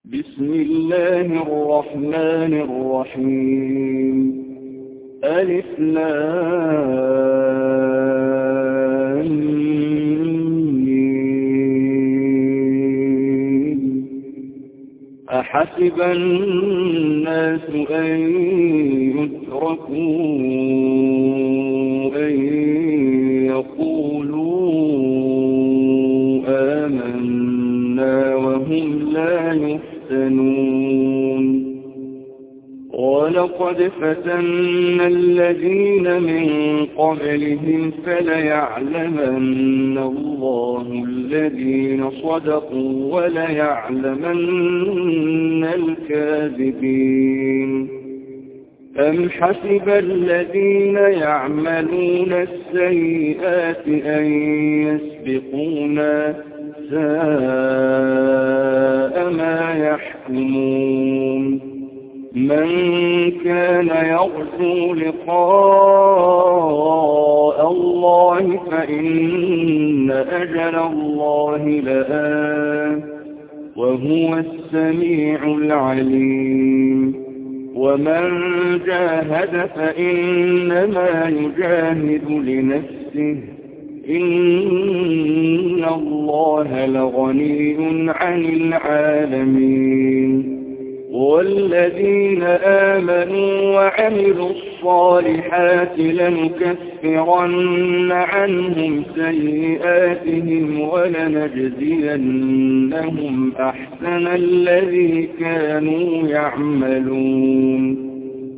بسم الله الرحمن الرحيم. ألف لام ميم. أحسب الناس أن يتركوا أن يقولوا آمنا وهم لا يفتنون. ولقد فتنا الذين من قبلهم فليعلمن الله الذين صدقوا وليعلمن الكاذبين. أم حسب الذين يعملون السيئات أن يسبقونا ساء ما يحكمون. من كان يرجو لقاء الله فإن أجل الله لآت وهو السميع العليم. ومن جاهد فإنما يجاهد لنفسه إن الله لغني عن العالمين. والذين آمنوا وعملوا الصالحات لنكفرن عنهم سيئاتهم ولنجزينهم أحسن الذي كانوا يعملون.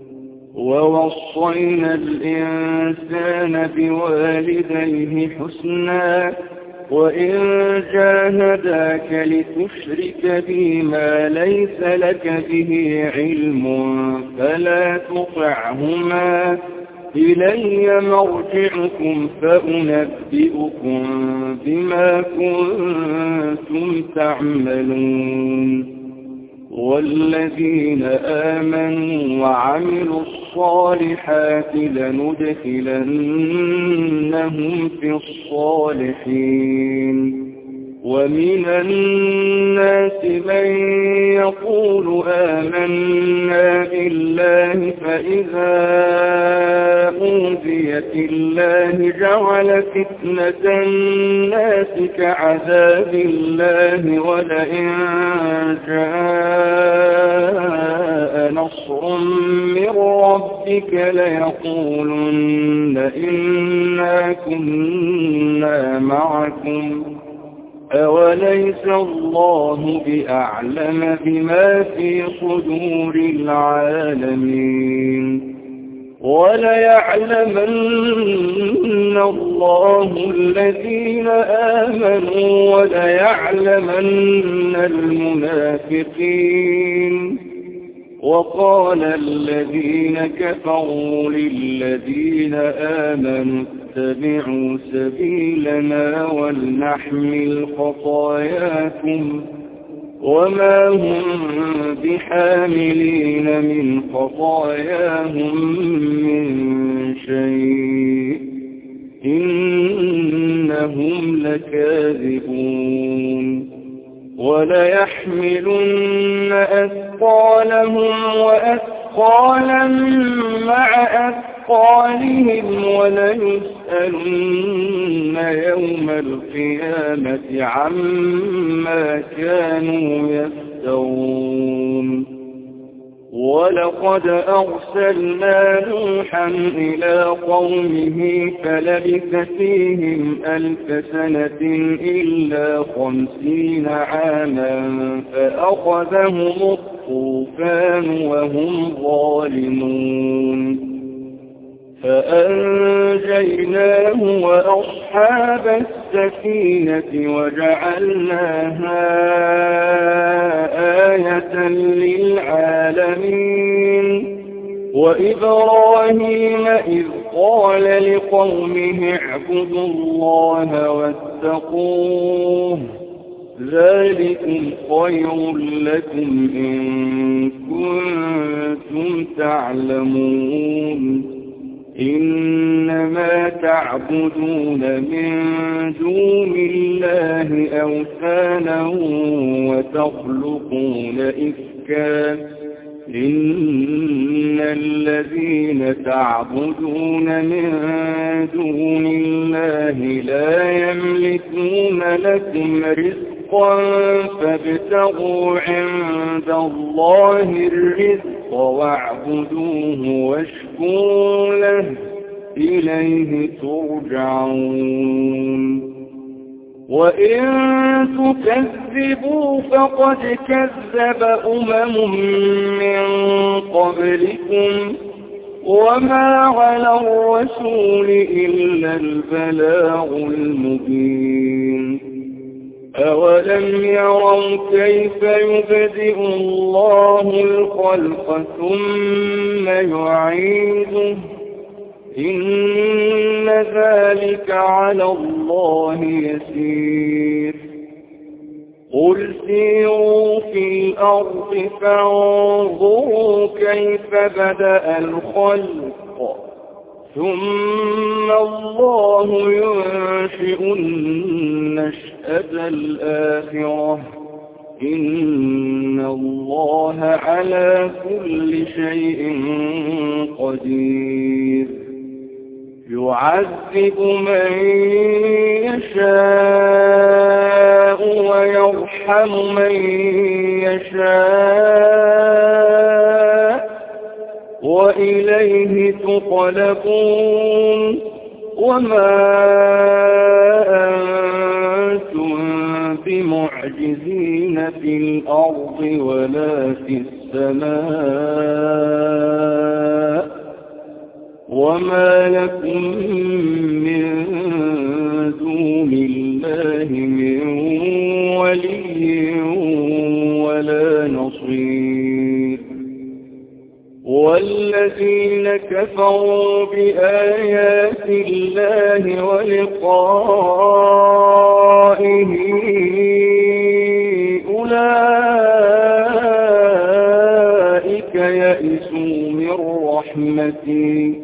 ووصينا الإنسان بوالديه حسنا وإن جاهداك لتشرك بي ما ليس لك به علم فلا تطعهما إلي مرجعكم فأنبئكم بما كنتم تعملون. والذين آمنوا وعملوا الصالحات لندخلنهم في الصالحين. ومن الناس من يقول آمنا بالله فإذا أوذي في الله جعل فتنة الناس كعذاب الله ولئن جاء نصر من ربك ليقولن إنا كنا معكم أوليس الله بأعلم بما في صدور العالمين. وليعلمن الله الذين آمنوا وليعلمن المنافقين. وقال الذين كفروا للذين آمنوا اتبعوا سبيلنا ولنحمل خطاياكم وما هم بحاملين من خطاياهم من شيء إنهم لكاذبون. وليحملن أثقالهم وأثقالا مع أثقالهم وليسألن يوم القيامة عما كانوا يفترون. ولقد أرسلنا نوحا إلى قومه فلبث فيهم 1000 سنة إلا 50 عاما فأخذهم الطوفان وهم ظالمون. فأنجيناه وأصحاب السفينة وجعلناها آية للعالمين. وإبراهيم إذ قال لقومه اعبدوا الله واتقوه ذلكم خير لكم إن كنتم تعلمون. إنما تعبدون من دون الله أوثانا وتخلقون إفكا إن الذين تعبدون من دون الله لا يملكون لكم رزقا فابتغوا عند الله الرزق واعبدوه واشكروا له إليه ترجعون وإن تكذبوا فقد كذب من قبلكم وما على الرسول إلا البلاغ المبين أولم يروا كيف يبدئ الله الخلق ثم يعيده إن ذلك على الله يسير قل سيروا في الأرض فانظروا كيف بدأ الخلق ثم الله ينشئ النشأة الآخرة إن الله على كل شيء قدير يعذب من يشاء ويرحم من يشاء وإليه تقلبون وما أنتم بمعجزين في الأرض ولا في السماء وما لكم من دون الله من ولي ولا نصير والذين كفروا بآيات الله ولقائه أولئك يئسوا من رحمتي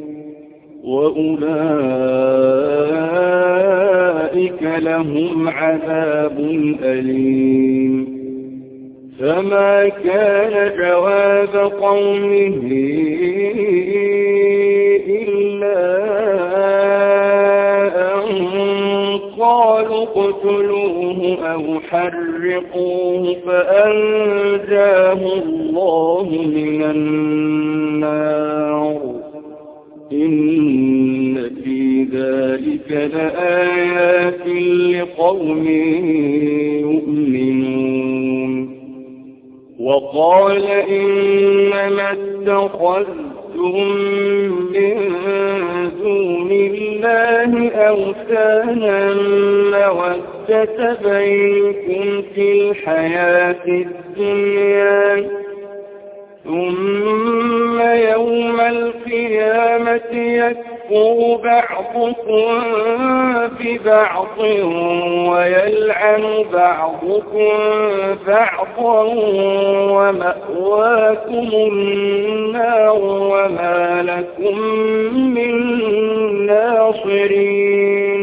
وأولئك لهم عذاب أليم فما كان جواب قومه إلا أن قالوا اقتلوه أو حرقوه فأنجاه الله من النار إن في ذلك لآيات لقوم يؤمنون وقال إنما اتخذتم من دون الله أوثانا مودة بينكم في الحياة الدنيا ثم يوم القيامة يكفر بعضكم ببعض ويلعن بعضكم بعضا ومأواكم النار وما لكم من ناصرين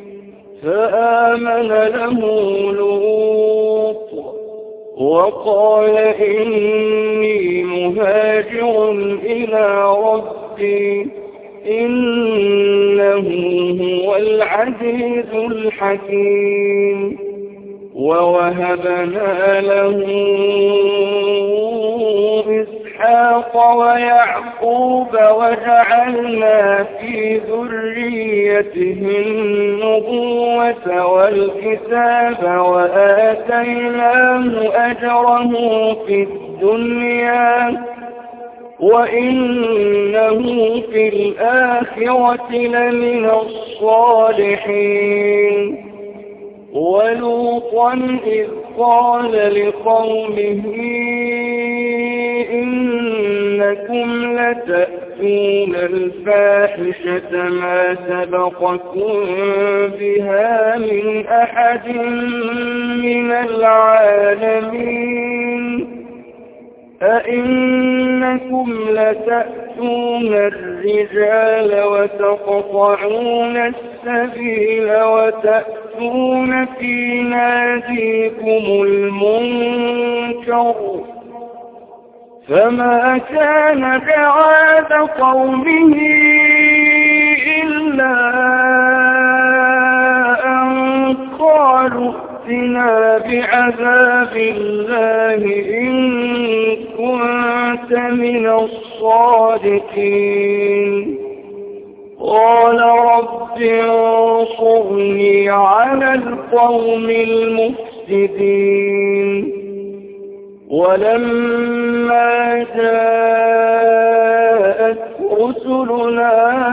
فآمن له لوط وقال إني مهاجر إلى ربي إنه هو العزيز الحكيم ووهبنا له إسحاق ويعقوب وجعلنا في ذريته النبوة والكتاب وآتيناه أجره في الدنيا وإنه في الآخرة لمن الصالحين ولوطا إذ قال لقومه إنكم لتأتون الفاحشة ما سبقكم بها من أحد من العالمين أئنكم لتأتون الرجال وتقطعون السبيل وتأتون في ناديكم المنكر فما كان جواب قومه إلا أن قالوا ائتنا بعذاب الله إن كنت من الصادقين قال رب انصرني على القوم المفسدين ولما جاءت رسلنا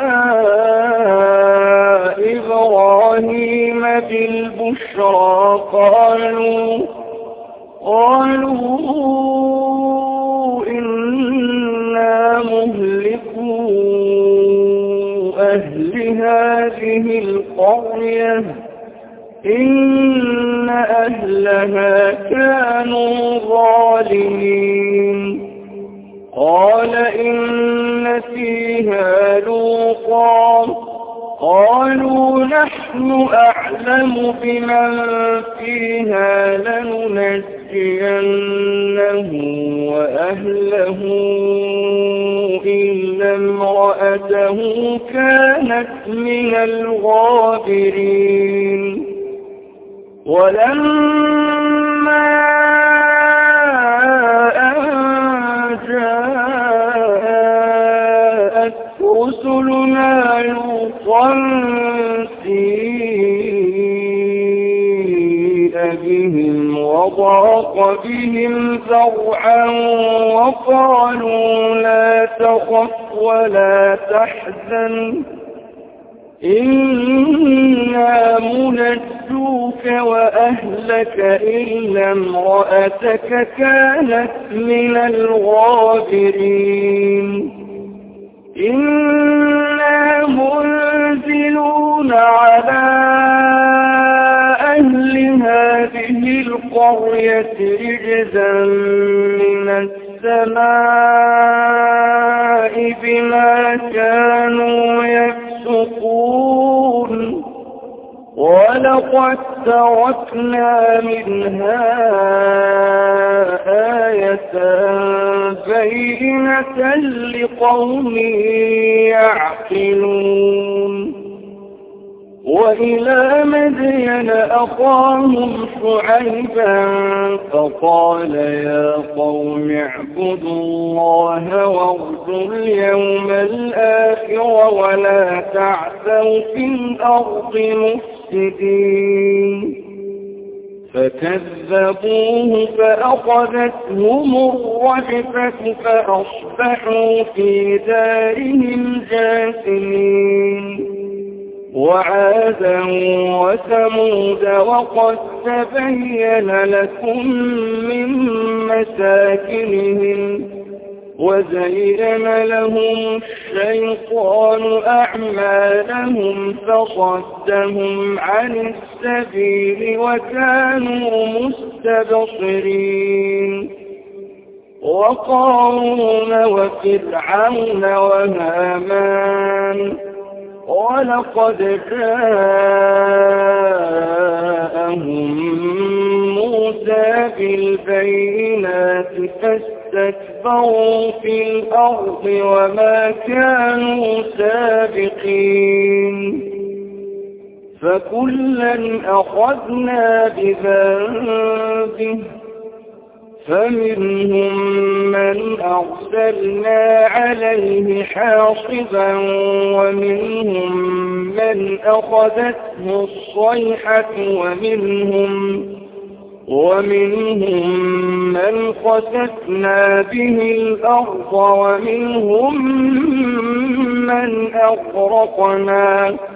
إبراهيم بالبشرى قالوا إنا مهلكو أهل هذه القرية إن أهلها كانوا ظالمين قال إن فيها لوطا قالوا نحن أعلم بمن فيها لننجينه وأهله إلا امرأته كانت من الغابرين ولما أن جاءت رسلنا لوطا سيء بهم وضاق بهم ذرعا وقالوا لا تخف ولا تحزن إنا منجوك وأهلك إلا امرأتك كانت من الغابرين إنا منزلون على أهل هذه القرية رجزا من السماء بما كانوا يفسقون ولقد تركنا منها آية بينة لقوم يعقلون وإلى مدين أخاهم شعيبا فقال يا قوم اعبدوا الله وارجوا اليوم الآخر ولا تعثوا في الأرض مفسدين فكذبوه فأخذتهم الرجفة فأصبحوا في دارهم جاثمين وعادا وثمود وقد تبين لكم من مساكنهم وزين لهم الشيطان أعمالهم فصدهم عن السبيل وكانوا مستبصرين وقارون وفرعون وهامان ولقد جاءهم موسى بالبينات فاستكبروا في الأرض وما كانوا سابقين فكلا أخذنا بذنبه فمنهم من أرسلنا عليه حاصبا ومنهم من أخذته الصيحة ومنهم من خسفنا به الأرض ومنهم من أغرقنا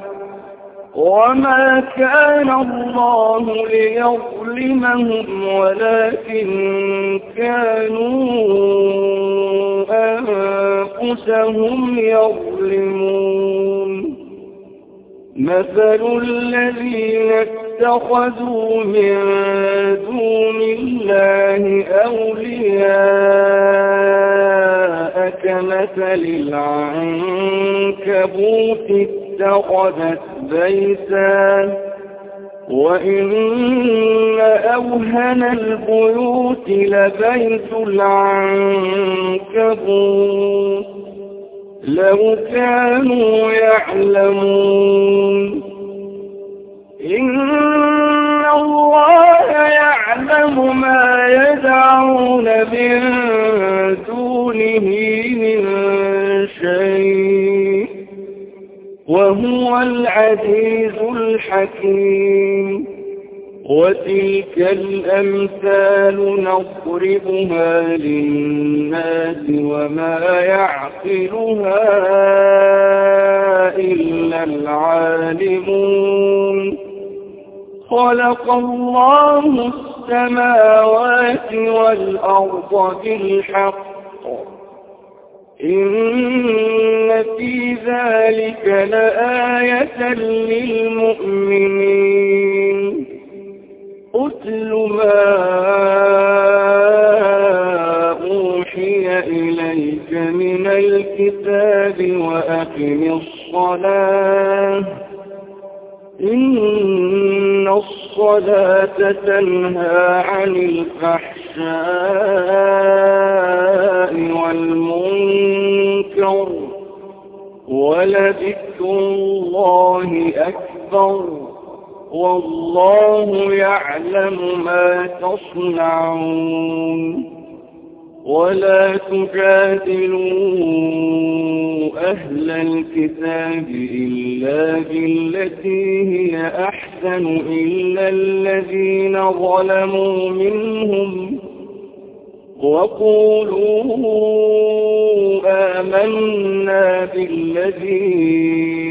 وما كان الله ليظلمهم ولكن كانوا أنفسهم يظلمون مثل الذين اتخذوا من دون الله أولياء كمثل العنكبوت اتخذت بيتا وإن أوهن البيوت لبيت العنكبوت لو كانوا يعلمون إن الله يعلم ما يدعون من دونه من شيء وهو العزيز الحكيم وتلك الأمثال نضربها للناس وما يعقلها إلا العالمون خلق الله السماوات والأرض بالحق إن في ذلك لآية للمؤمنين أتل ما أوحي إليك من الكتاب وأقم الصلاة إن الصلاة تنهى عن الفحشاء والمنكر ولذكر الله أكبر والله يعلم ما تصنعون ولا تجادلوا أهل الكتاب إلا بالتي هي أحسن إلا الذين ظلموا منهم وقولوا آمنا بالذي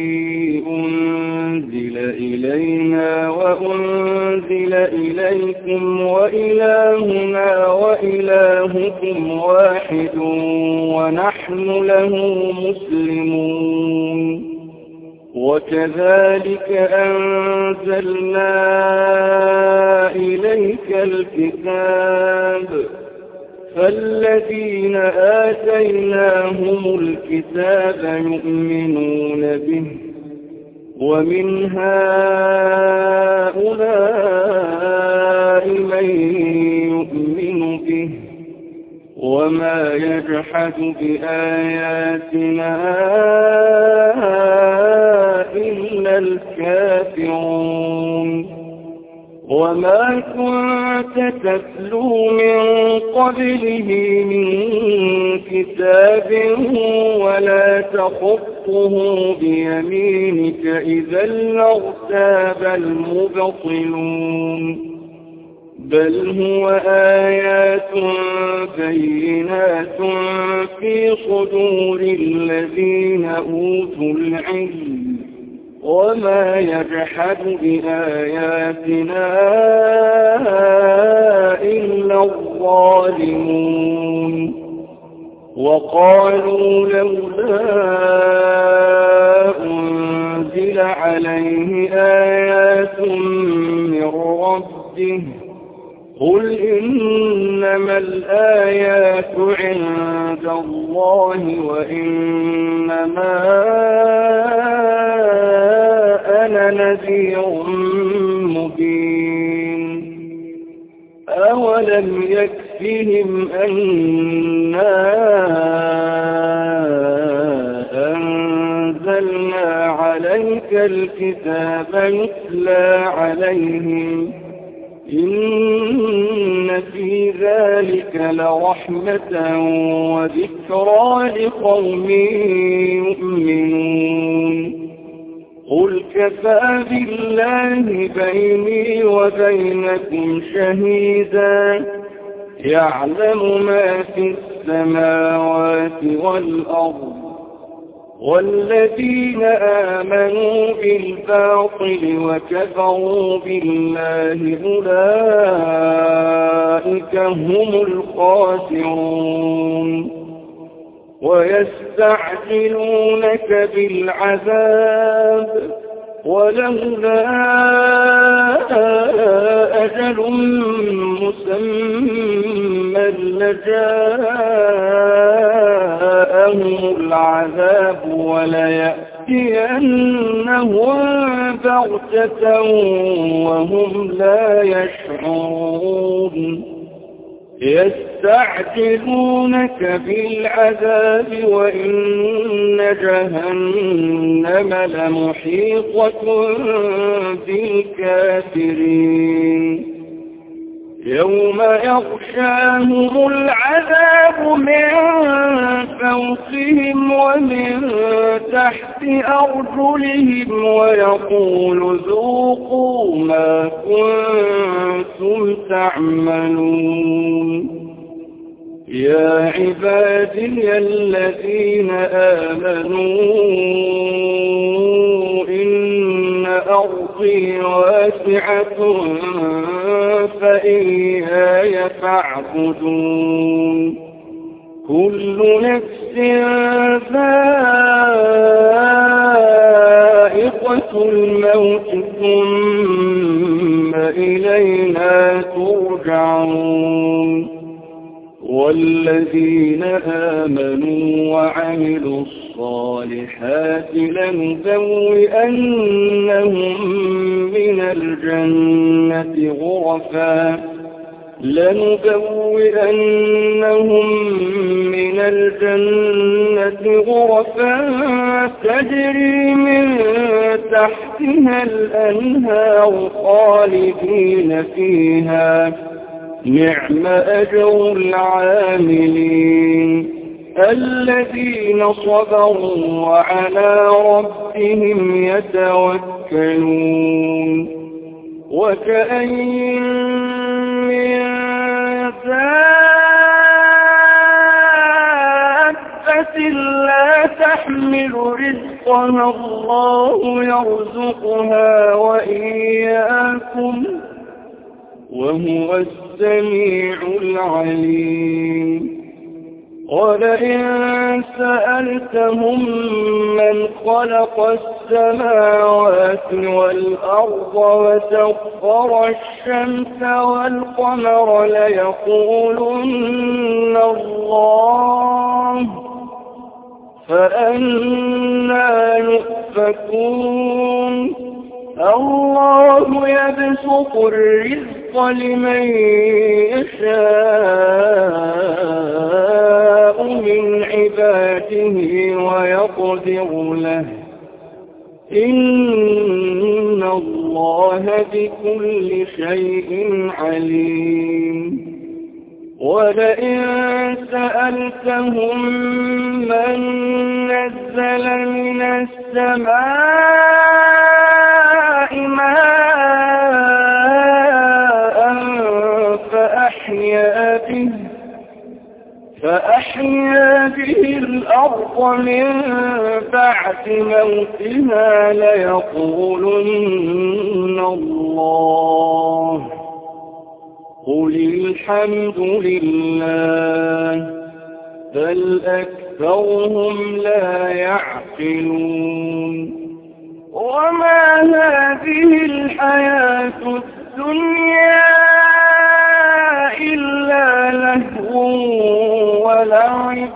أنزل إلينا وأنزل إليكم وإلهنا وإلهكم واحد ونحن له مسلمون وكذلك أنزلنا إليك الكتاب فالذين آتيناهم الكتاب يؤمنون به ومن هؤلاء من يؤمن به وما يجحد بآياتنا إلا الكافرون وما كنت تتلو من قبله من كتاب ولا تخطه بيمينك إذا لارتاب المبطلون بل هو آيات بينات في صدور الذين أوتوا العلم وما يجحد بآياتنا إلا الظالمون وقالوا لولا أنزل عليه آيات من ربه قل إنما الآيات عند الله وإنما أنا نذير مبين أولم يكفهم أنا أنزلنا عليك الكتاب يتلى عليهم إن في ذلك لرحمة وذكرى لقوم يؤمنون قل كفى بالله بيني وبينكم شهيدا يعلم ما في السماوات والأرض والذين آمنوا بالباطل وكفروا بالله أولئك هم الخاسرون ويستعجلونك بالعذاب ولولا أجل مسمى لجاءهم العذاب وليأتينهم بغتة وهم لا يشعرون يستعجلونك بالعذاب وإن جهنم لمحيطة بالكافرين يوم يغشاهم العذاب من فوقهم ومن تحت أرجلهم ويقول ذوقوا ما كنتم تعملون يا عبادي الذين آمنوا إن أرضي واسعة فإياي فاعبدون كل نفس ذائقة الموت ثم إلينا ترجعون والذين آمنوا وعملوا الصالحات لنبوئنهم من الجنة غرفا تجري من تحتها الأنهار خالدين فيها نعم أجر العاملين الذين صبروا وعلى ربهم يتوكلون وكأين من دابة لا تحمل رزقها الله يرزقها وإياكم وهو السميع العليم ولئن سألتهم من خلق السماوات والأرض وسخر الشمس والقمر ليقولن الله فأنى يؤفكون الله يبسط الرزق لمن يشاء من عباده ويقدر له إن الله بكل شيء عليم ولئن سألتهم من نزل من السماء ماء فأحيا به الأرض من بعد موتها ليقولن الله قل الحمد لله بل أكثرهم لا يعقلون وما هذه الحياة الدنيا إلا لهو ولعب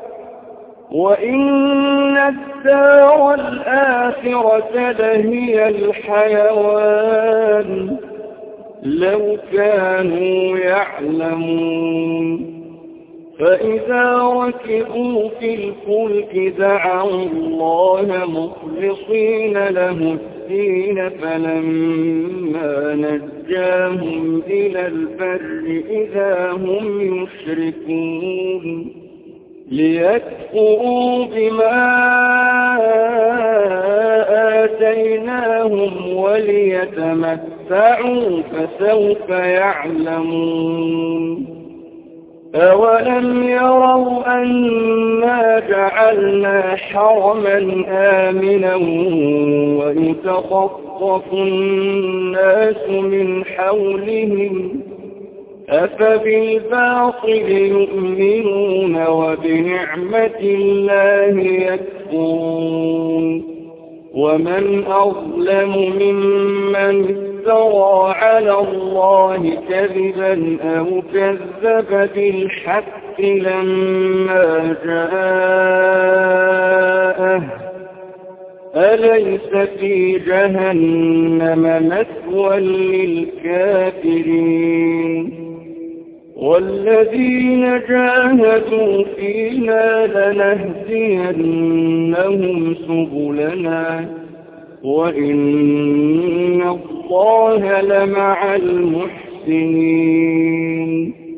وإن الدار الآخرة لهي الحيوان لو كانوا يعلمون فإذا ركبوا في الفلك دعوا الله مخلصين له الدين فلما نجاهم إلى البر إذا هم يشركون ليكفروا بما آتيناهم وليتمتعوا فسوف يعلمون أولم يروا أنا جعلنا حرما آمنا ويتخطف الناس من حولهم أفبالباطل يؤمنون وبنعمة الله يكفرون ومن أظلم ممن افترى على الله كذبا أو كذب بالحق لما جاءه أليس في جهنم مثوى للكافرين والذين جاهدوا فينا لنهدينهم سبلنا وإن الله لمع المحسنين